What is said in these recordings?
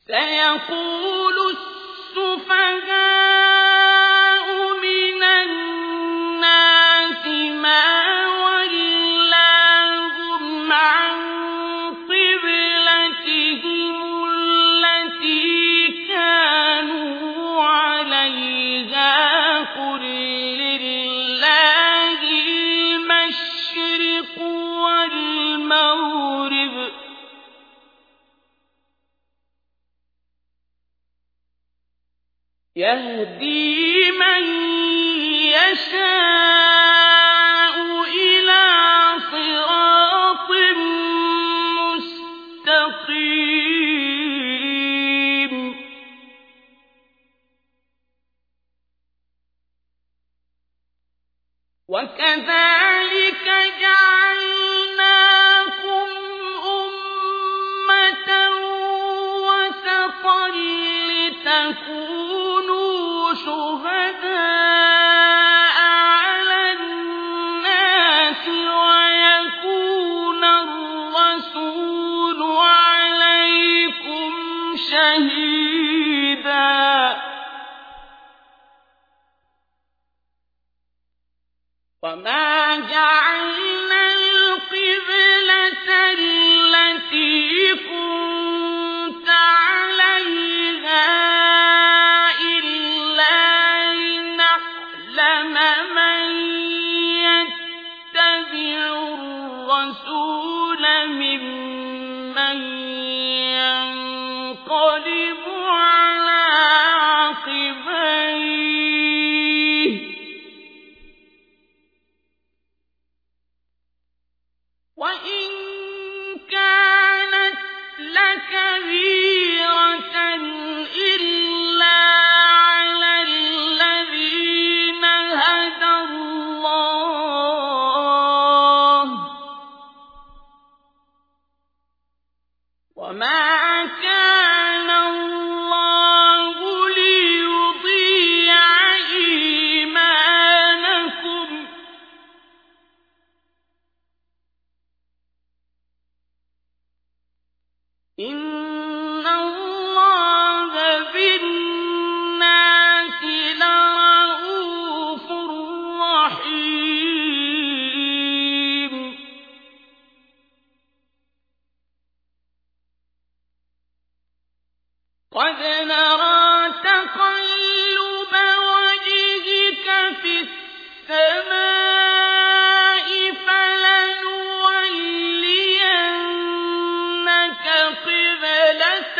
سيقول السفهاء من الناس ما ولاهم عن قبلتهم التي كانوا عليها قل لله المشرق والمغرب يهدي من يشاء إلى صراط مستقيم وكذلك جعلناكم أمة وسطا لتكونوا شهداء على الناس ويكون الرسول عليكم شهيدا وما جعلنا القبلة التي كنت عليها إلا لنعلم من يتبع الرسول ممن ينقلب على عقبيه وإن كانت لكبيرة إلا على الذين هدى الله وما كان الله ليضيع إيمانكم إن الله بالناس لرءوف رحيم قد نرى تقلب وجهك في السماء فلنولينك قبلة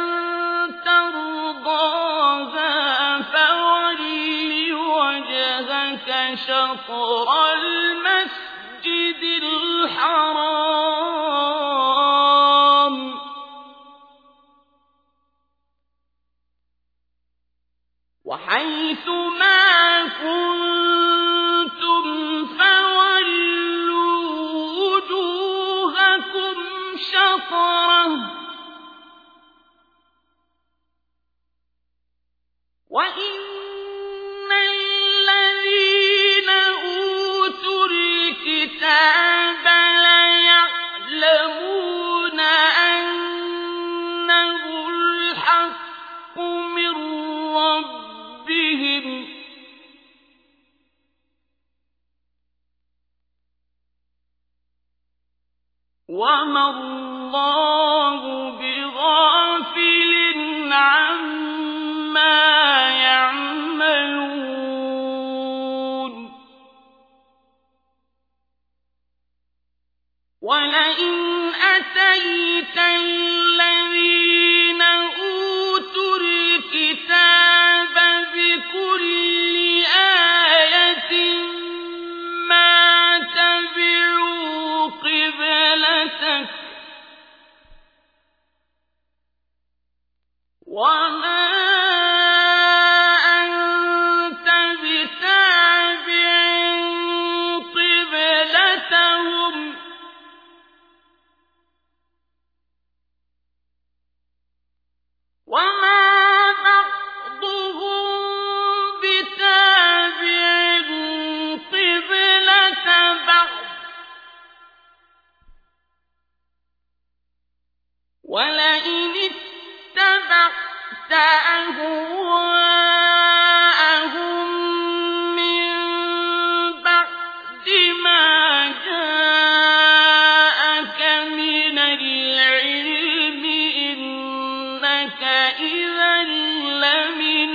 ترضاها فول وجهك شطر المسجد الحرام وحيث ما كنتم فولوا وجوهكم شطره وإن الذين أوتوا الكتاب ليعلمون أنه الحق من ربهم وما الله بغافل عما يعملون ولئن أتيت الذين أوتوا الكتاب بكل آية ما تبعوا قبلتك وما أنت بتابع قبلتهم وما بعضهم بتابع قبلة بعض ولئن اتبعت إنك إذا لمن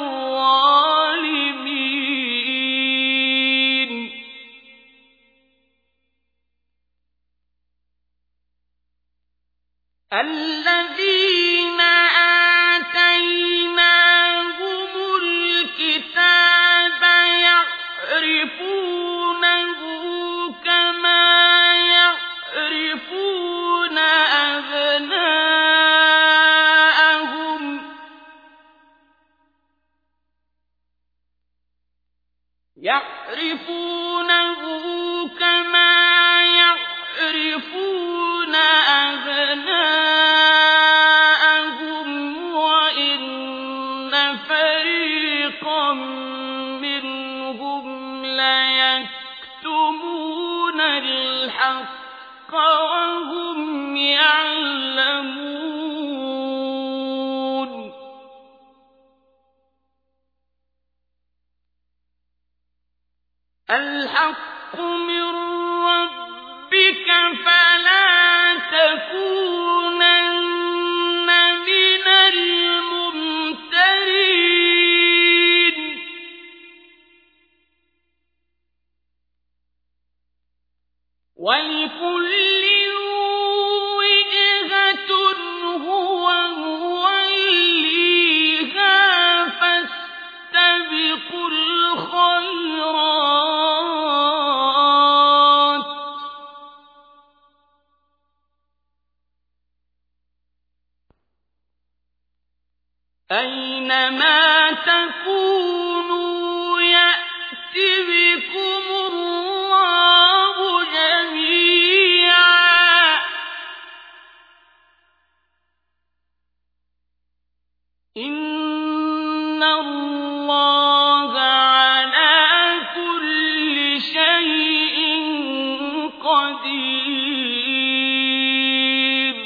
الظالمين الذين آتيناهم الكتاب يعرفونه كما يعرفون أبناءهم وإن فريقا منهم ليكتمون الحق وهم يعلمون الحق من ربك فلا تكونن من الممترين ولكل وجهة هو موليها فاستبقوا الخيرات أينما تكونوا يأت بكم الله جميعا إن الله على كل شيء قدير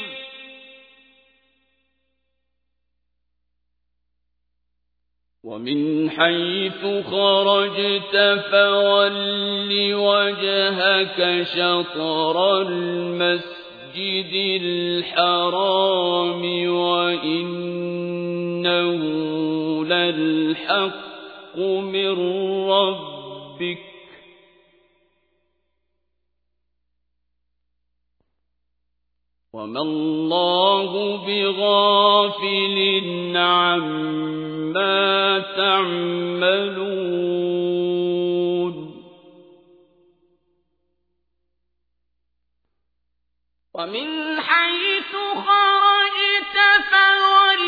ومن حيث خرجت فول وجهك شطر المسجد الحرام وإنه للحق من ربك وما الله بغافل عما تعملون ومن حيث خرجت فول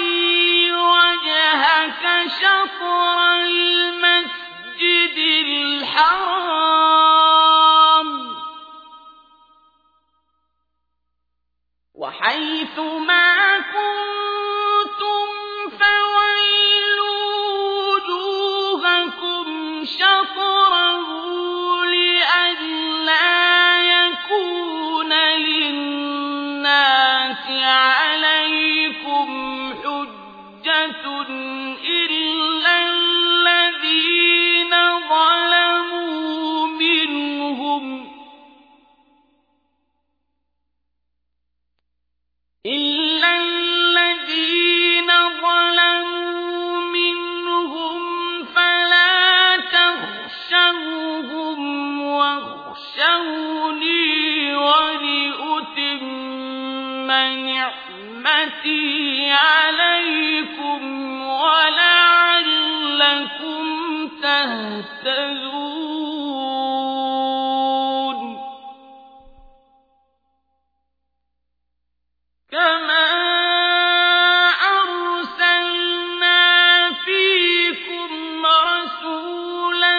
وجهك شطر المسجد الحرام وحيث ما كنتم فويلوا وجوهكم شطره لئلا يكون للناس عليكم حجة إلا الذين ظلموا منهم فلا تخشوهم واخشوني ولأتم نعمتي عليكم ولعلكم تهتدون كما أرسلنا فيكم رسولا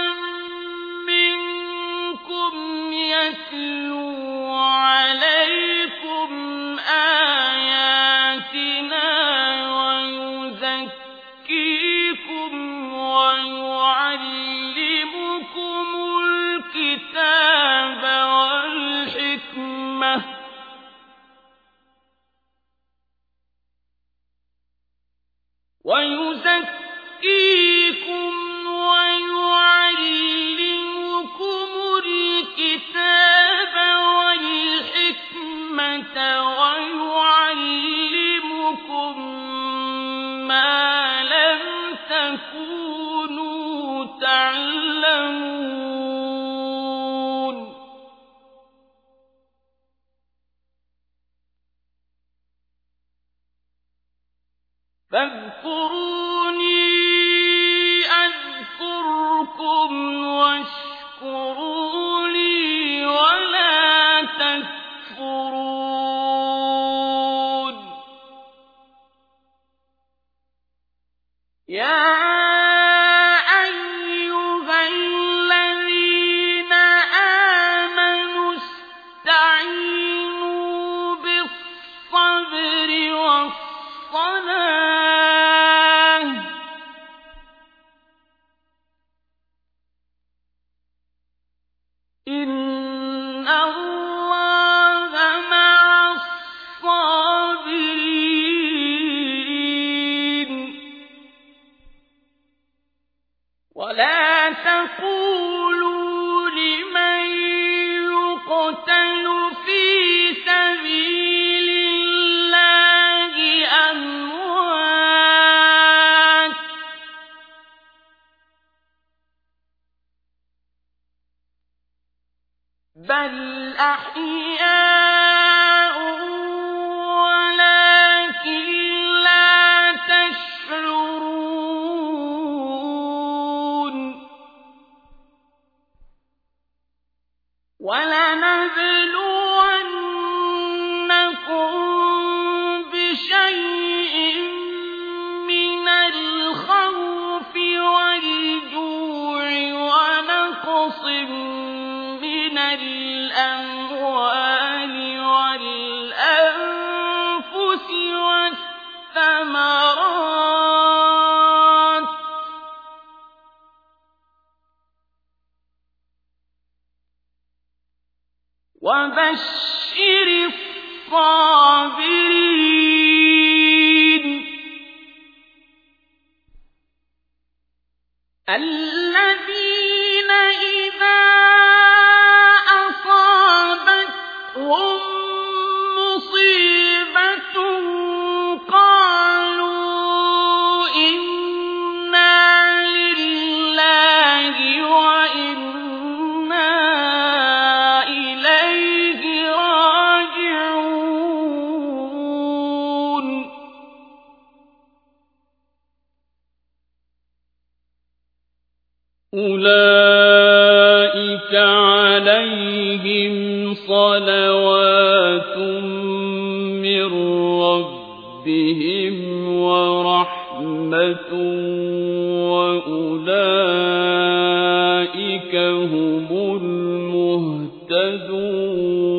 منكم يتلو عليكم آياتنا ويزكيكم ويعلمكم الكتاب والحكمة ويعلمكم مَا لَمْ تَكُونُوا تَعْلَمُونَ فاذكروني أذكركم واشكروا لي ولا تكفرون يا أيها الذين آمنوا استعينوا بالصبر والصلاة إن الله مع الصابرين ولا تقولوا لمن يقتل في سبيل الله أموات بل أحياء ولكن لا تشعرون ولنبلونكم بشيء من الخوف والجوع ونقص من الأموال والأنفس والثمرات وبشر الصابرين الذين إذا أصابتهم مصيبة قالوا إنا لله وإنا إليه راجعون أولئك عليهم صلوات من ربهم ورحمة وأولئك هم المهتدون